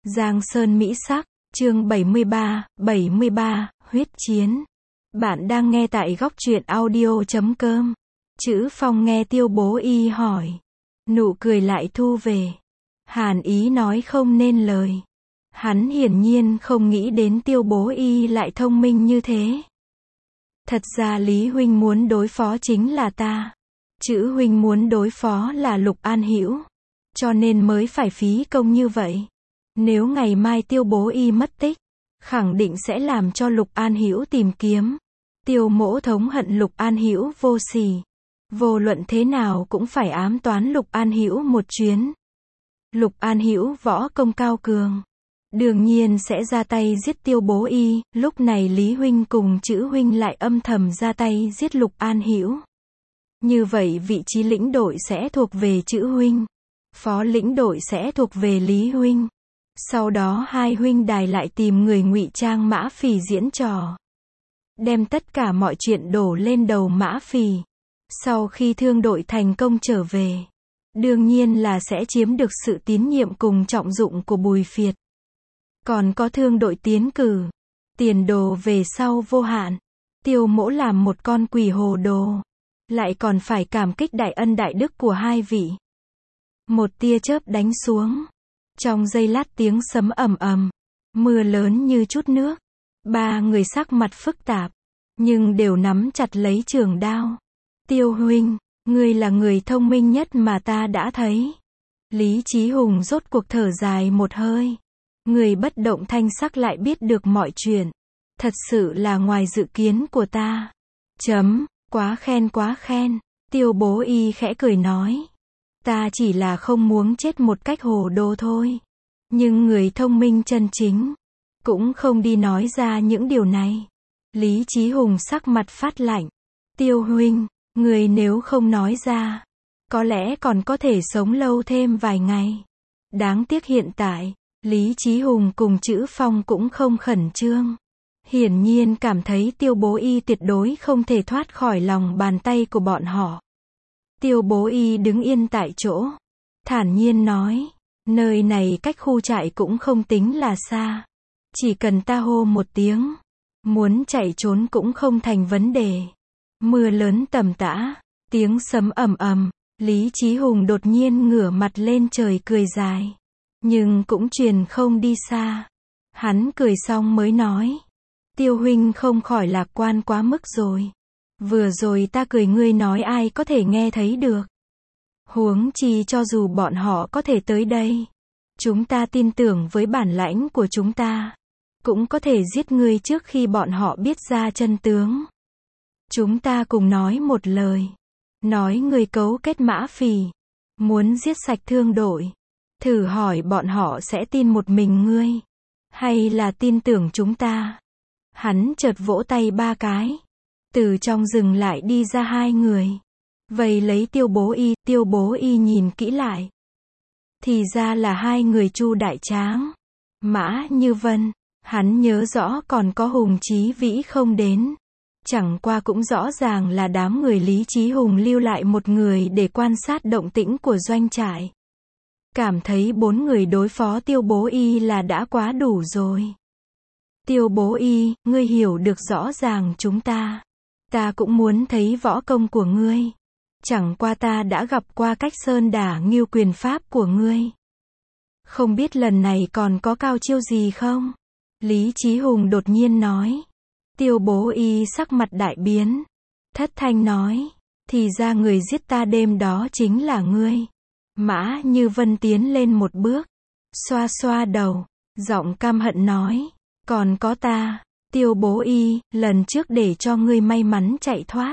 Giang Sơn Mỹ Sắc, chương 73, huyết chiến. Bạn đang nghe tại góc truyện audio.com. Chữ Phong nghe Tiêu Bố Y hỏi. Nụ cười lại thu về. Hàn ý nói không nên lời. Hắn hiển nhiên không nghĩ đến Tiêu Bố Y lại thông minh như thế. Thật ra Lý Huynh muốn đối phó chính là ta. Chữ Huynh muốn đối phó là Lục An Hữu. Cho nên mới phải phí công như vậy. Nếu ngày mai Tiêu Bố Y mất tích, khẳng định sẽ làm cho Lục An Hữu tìm kiếm. Tiêu mỗ thống hận Lục An Hữu vô sỉ. Vô luận thế nào cũng phải ám toán Lục An Hữu một chuyến. Lục An Hữu võ công cao cường, đương nhiên sẽ ra tay giết Tiêu Bố Y. Lúc này Lý Huynh cùng Chữ Huynh lại âm thầm ra tay giết Lục An Hữu. Như vậy vị trí lĩnh đội sẽ thuộc về Chữ Huynh, phó lĩnh đội sẽ thuộc về Lý Huynh. Sau đó hai huynh đài lại tìm người ngụy trang Mã Phì diễn trò, đem tất cả mọi chuyện đổ lên đầu Mã Phì. Sau khi thương đội thành công trở về, đương nhiên là sẽ chiếm được sự tín nhiệm cùng trọng dụng của Bùi Phiệt. Còn có thương đội tiến cử, tiền đồ về sau vô hạn. Tiêu mỗ làm một con quỷ hồ đồ, lại còn phải cảm kích đại ân đại đức của hai vị. Một tia chớp đánh xuống. Trong giây lát tiếng sấm ầm ầm, mưa lớn như chút nước. Ba người sắc mặt phức tạp, nhưng đều nắm chặt lấy trường đao. Tiêu Huynh, ngươi là người thông minh nhất mà ta đã thấy. Lý Chí Hùng rốt cuộc thở dài một hơi. Người bất động thanh sắc lại biết được mọi chuyện. Thật sự là ngoài dự kiến của ta. Quá khen quá khen. Tiêu Bố Y khẽ cười nói. Ta chỉ là không muốn chết một cách hồ đồ thôi. Nhưng người thông minh chân chính cũng không đi nói ra những điều này. Lý Chí Hùng sắc mặt phát lạnh. Tiêu Huynh, người nếu không nói ra, có lẽ còn có thể sống lâu thêm vài ngày. Đáng tiếc hiện tại, Lý Chí Hùng cùng Chữ Phong cũng không khẩn trương. Hiển nhiên cảm thấy Tiêu Bố Y tuyệt đối không thể thoát khỏi lòng bàn tay của bọn họ. Tiêu Bố Y đứng yên tại chỗ, thản nhiên nói, nơi này cách khu trại cũng không tính là xa. Chỉ cần ta hô một tiếng, muốn chạy trốn cũng không thành vấn đề. Mưa lớn tầm tã, tiếng sấm ầm ầm, Lý Chí Hùng đột nhiên ngửa mặt lên trời cười dài. Nhưng cũng truyền không đi xa. Hắn cười xong mới nói, Tiêu Huynh không khỏi lạc quan quá mức rồi. Vừa rồi ta cười ngươi nói ai có thể nghe thấy được. Huống chi cho dù bọn họ có thể tới đây, chúng ta tin tưởng với bản lãnh của chúng ta, cũng có thể giết ngươi trước khi bọn họ biết ra chân tướng. Chúng ta cùng nói một lời. Nói ngươi cấu kết Mã Phì, muốn giết sạch thương đội. Thử hỏi bọn họ sẽ tin một mình ngươi, hay là tin tưởng chúng ta? Hắn chợt vỗ tay ba cái. Từ trong rừng lại đi ra hai người. Vây lấy Tiêu Bố Y. Tiêu Bố Y nhìn kỹ lại. Thì ra là hai người Chu Đại Tráng, Mã Như Vân. Hắn nhớ rõ còn có Hùng Chí Vĩ không đến. Chẳng qua cũng rõ ràng là đám người Lý Chí Hùng lưu lại một người để quan sát động tĩnh của doanh trại. Cảm thấy bốn người đối phó Tiêu Bố Y là đã quá đủ rồi. Tiêu Bố Y, ngươi hiểu được rõ ràng chúng ta. Ta cũng muốn thấy võ công của ngươi. Chẳng qua ta đã gặp qua cách sơn đả ngưu quyền pháp của ngươi. Không biết lần này còn có cao chiêu gì không? Lý Chí Hùng đột nhiên nói. Tiêu Bố Y sắc mặt đại biến. Thất thanh nói. Thì ra người giết ta đêm đó chính là ngươi. Mã Như Vân tiến lên một bước. Xoa xoa đầu. Giọng căm hận nói. Còn có ta. Tiêu Bố Y, lần trước để cho ngươi may mắn chạy thoát.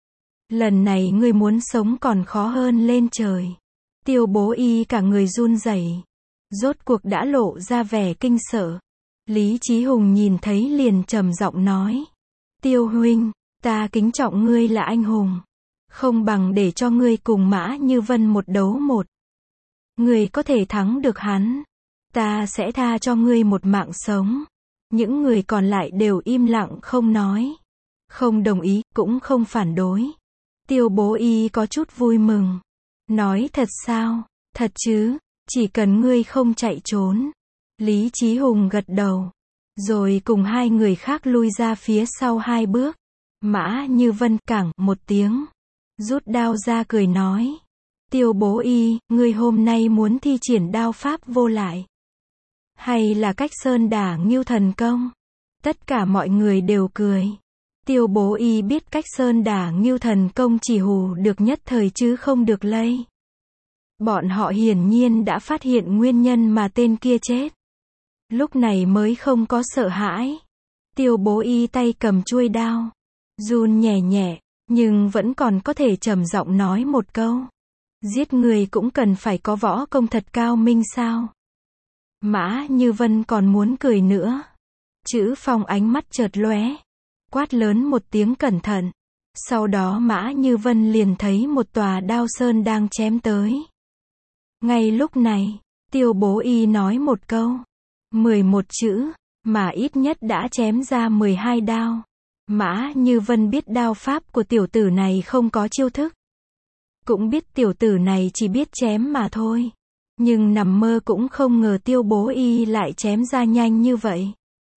Lần này ngươi muốn sống còn khó hơn lên trời. Tiêu Bố Y cả người run rẩy, rốt cuộc đã lộ ra vẻ kinh sợ. Lý Chí Hùng nhìn thấy liền trầm giọng nói. Tiêu Huynh, ta kính trọng ngươi là anh hùng. Không bằng để cho ngươi cùng Mã Như Vân một đấu một. Ngươi có thể thắng được hắn, ta sẽ tha cho ngươi một mạng sống. Những người còn lại đều im lặng không nói. Không đồng ý, cũng không phản đối. Tiêu Bố Y có chút vui mừng. Nói thật sao? Thật chứ, chỉ cần ngươi không chạy trốn. Lý Chí Hùng gật đầu. Rồi cùng hai người khác lui ra phía sau 2 bước. Mã Như Vân cẳng một tiếng. Rút đao ra cười nói. Tiêu Bố Y, ngươi hôm nay muốn thi triển đao pháp vô lại. Hay là cách sơn đả ngưu thần công? Tất cả mọi người đều cười. Tiêu Bố Y biết cách sơn đả ngưu thần công chỉ hù được nhất thời chứ không được lây. Bọn họ hiển nhiên đã phát hiện nguyên nhân mà tên kia chết. Lúc này mới không có sợ hãi. Tiêu Bố Y tay cầm chuôi đao. Run nhẹ nhẹ, nhưng vẫn còn có thể trầm giọng nói một câu. Giết người cũng cần phải có võ công thật cao minh sao? Mã Như Vân còn muốn cười nữa. Chữ Phong ánh mắt chợt lóe. Quát lớn một tiếng cẩn thận. Sau đó Mã Như Vân liền thấy một tòa đao sơn đang chém tới. Ngay lúc này, Tiêu Bố Y nói một câu. 11 chữ, mà ít nhất đã chém ra 12 đao. Mã Như Vân biết đao pháp của tiểu tử này không có chiêu thức. Cũng biết tiểu tử này chỉ biết chém mà thôi. Nhưng nằm mơ cũng không ngờ Tiêu Bố Y lại chém ra nhanh như vậy.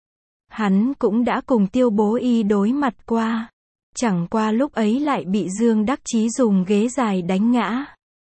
Hắn cũng đã cùng Tiêu Bố Y đối mặt qua. Chẳng qua lúc ấy lại bị Dương Đắc Chí dùng ghế dài đánh ngã.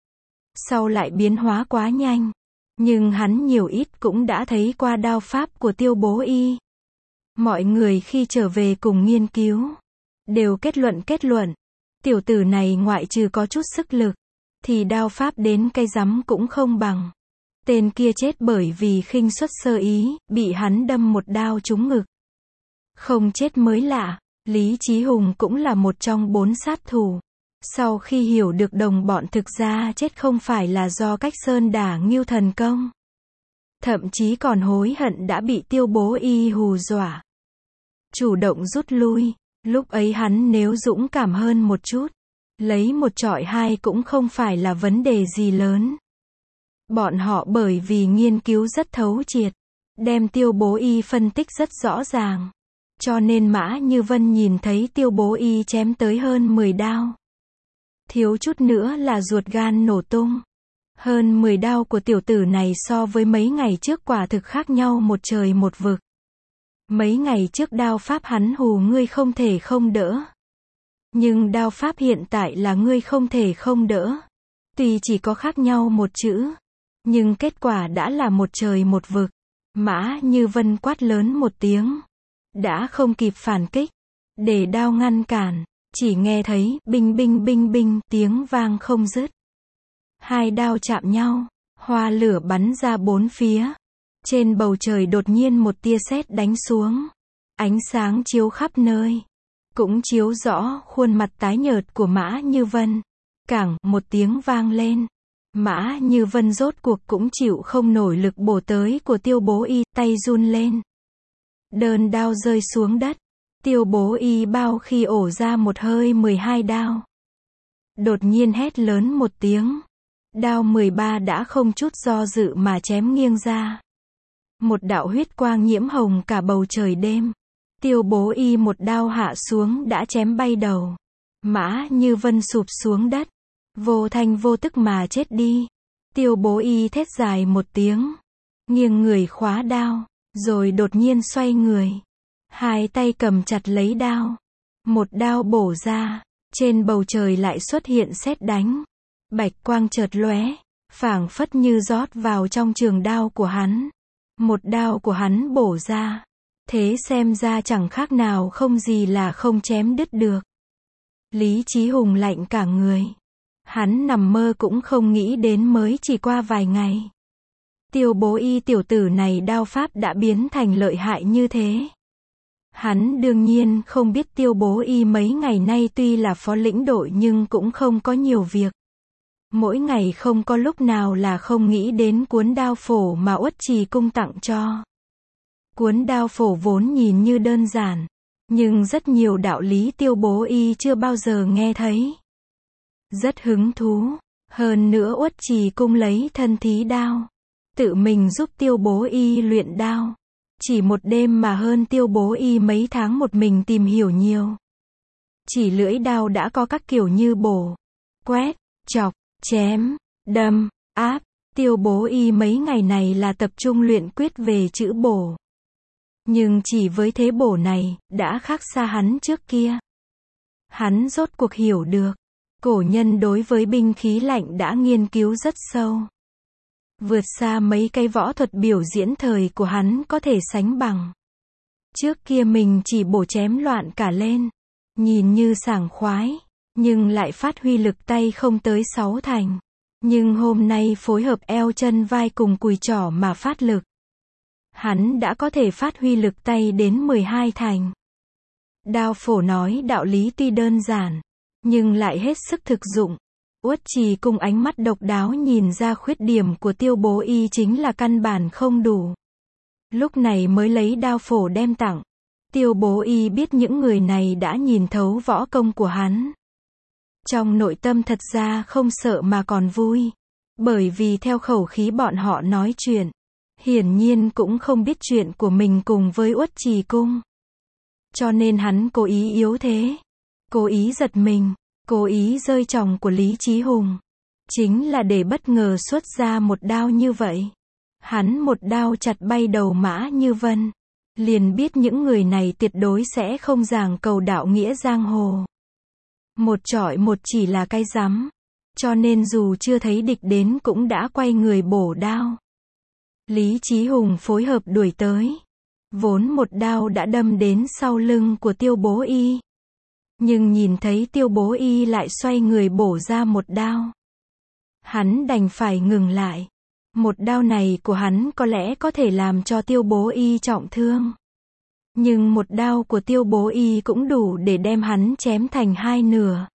Sau lại biến hóa quá nhanh. Nhưng hắn nhiều ít cũng đã thấy qua đao pháp của Tiêu Bố Y. Mọi người khi trở về cùng nghiên cứu, đều kết luận, tiểu tử này ngoại trừ có chút sức lực, thì đao pháp đến cây rắm cũng không bằng. Tên kia chết bởi vì khinh suất sơ ý, bị hắn đâm một đao trúng ngực. Không chết mới lạ, Lý Chí Hùng cũng là một trong 4 sát thủ. Sau khi hiểu được đồng bọn thực ra chết không phải là do cách sơn đả ngưu thần công. Thậm chí còn hối hận đã bị Tiêu Bố Y hù dọa. Chủ động rút lui, lúc ấy hắn nếu dũng cảm hơn một chút, lấy 1 chọi 2 cũng không phải là vấn đề gì lớn. Bọn họ bởi vì nghiên cứu rất thấu triệt, đem Tiêu Bố Y phân tích rất rõ ràng. Cho nên Mã Như Vân nhìn thấy Tiêu Bố Y chém tới hơn 10 đao. Thiếu chút nữa là ruột gan nổ tung. Hơn 10 đao của tiểu tử này so với mấy ngày trước quả thực khác nhau một trời một vực. Mấy ngày trước đao pháp hắn hù ngươi không thể không đỡ. Nhưng đao pháp hiện tại là ngươi không thể không đỡ. Tuy chỉ có khác nhau một chữ, nhưng kết quả đã là một trời một vực. Mã Như Vân quát lớn một tiếng. Đã không kịp phản kích. Để đao ngăn cản. Chỉ nghe thấy binh binh binh binh tiếng vang không dứt. 2 đao chạm nhau. Hoa lửa bắn ra 4 phía. Trên bầu trời đột nhiên một tia sét đánh xuống. Ánh sáng chiếu khắp nơi. Cũng chiếu rõ khuôn mặt tái nhợt của Mã Như Vân. Cảng một tiếng vang lên. Mã Như Vân rốt cuộc cũng chịu không nổi lực bổ tới của Tiêu Bố Y, tay run lên. Đơn đao rơi xuống đất. Tiêu Bố Y bao khi ổ ra một hơi 12 đao. Đột nhiên hét lớn một tiếng. Đao 13 đã không chút do dự mà chém nghiêng ra. Một đạo huyết quang nhiễm hồng cả bầu trời đêm. Tiêu Bố Y một đao hạ xuống đã chém bay đầu. Mã Như Vân sụp xuống đất. Vô thanh vô tức mà chết đi. Tiêu Bố Y thét dài một tiếng. Nghiêng người khóa đao. Rồi đột nhiên xoay người. 2 tay cầm chặt lấy đao. Một đao bổ ra. Trên bầu trời lại xuất hiện sét đánh. Bạch quang chợt lóe. Phảng phất như rót vào trong trường đao của hắn. Một đao của hắn bổ ra. Thế xem ra chẳng khác nào không gì là không chém đứt được. Lý Chí Hùng lạnh cả người. Hắn nằm mơ cũng không nghĩ đến mới chỉ qua vài ngày. Tiêu Bố Y tiểu tử này đao pháp đã biến thành lợi hại như thế. Hắn đương nhiên không biết Tiêu Bố Y mấy ngày nay tuy là phó lĩnh đội nhưng cũng không có nhiều việc. Mỗi ngày không có lúc nào là không nghĩ đến cuốn đao phổ mà Uất Trì Cung tặng cho. Cuốn đao phổ vốn nhìn như đơn giản, nhưng rất nhiều đạo lý Tiêu Bố Y chưa bao giờ nghe thấy. Rất hứng thú, hơn nữa Uất Trì Cung lấy thân thí đao, tự mình giúp Tiêu Bố Y luyện đao. Chỉ một đêm mà hơn Tiêu Bố Y mấy tháng một mình tìm hiểu nhiều. Chỉ lưỡi đao đã có các kiểu như bổ, quét, chọc, chém, đâm, áp, Tiêu Bố Y mấy ngày này là tập trung luyện quyết về chữ bổ. Nhưng chỉ với thế bổ này, đã khác xa hắn trước kia. Hắn rốt cuộc hiểu được, cổ nhân đối với binh khí lạnh đã nghiên cứu rất sâu. Vượt xa mấy cái võ thuật biểu diễn thời của hắn có thể sánh bằng. Trước kia mình chỉ bổ chém loạn cả lên, nhìn như sảng khoái, nhưng lại phát huy lực tay không tới 6 thành. Nhưng hôm nay phối hợp eo chân vai cùng cùi trỏ mà phát lực. Hắn đã có thể phát huy lực tay đến 12 thành. Đao phổ nói đạo lý tuy đơn giản, nhưng lại hết sức thực dụng. Uất Trì cùng ánh mắt độc đáo nhìn ra khuyết điểm của Tiêu Bố Y chính là căn bản không đủ. Lúc này mới lấy đao phổ đem tặng. Tiêu Bố Y biết những người này đã nhìn thấu võ công của hắn. Trong nội tâm thật ra không sợ mà còn vui. Bởi vì theo khẩu khí bọn họ nói chuyện, hiển nhiên cũng không biết chuyện của mình cùng với Uất Trì cung. Cho nên hắn cố ý yếu thế, cố ý giật mình, cố ý rơi tròng của Lý Chí Hùng. Chính là để bất ngờ xuất ra một đao như vậy. Hắn một đao chặt bay đầu Mã Như Vân. Liền biết những người này tuyệt đối sẽ không giảng cầu đạo nghĩa giang hồ. Một chọi một chỉ là cái rắm. Cho nên dù chưa thấy địch đến cũng đã quay người bổ đao. Lý Chí Hùng phối hợp đuổi tới. Vốn một đao đã đâm đến sau lưng của Tiêu Bố Y. Nhưng nhìn thấy Tiêu Bố Y lại xoay người bổ ra một đao. Hắn đành phải ngừng lại. Một đao này của hắn có lẽ có thể làm cho Tiêu Bố Y trọng thương. Nhưng một đao của Tiêu Bố Y cũng đủ để đem hắn chém thành hai nửa.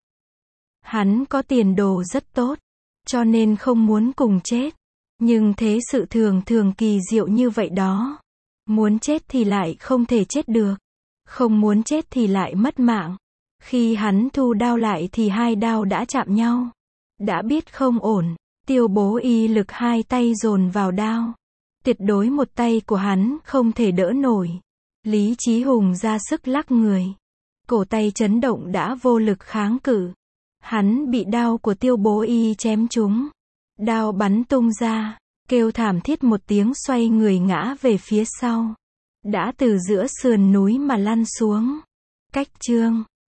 Hắn có tiền đồ rất tốt, cho nên không muốn cùng chết. Nhưng thế sự thường thường kỳ diệu như vậy đó. Muốn chết thì lại không thể chết được. Không muốn chết thì lại mất mạng. Khi hắn thu đao lại thì hai đao đã chạm nhau. Đã biết không ổn, Tiêu Bố Y lực hai tay dồn vào đao. Tuyệt đối một tay của hắn không thể đỡ nổi. Lý Chí Hùng ra sức lắc người. Cổ tay chấn động đã vô lực kháng cự. Hắn bị đao của Tiêu Bố Y chém trúng. Đao bắn tung ra, kêu thảm thiết một tiếng xoay người ngã về phía sau. Đã từ giữa sườn núi mà lăn xuống. Cách chương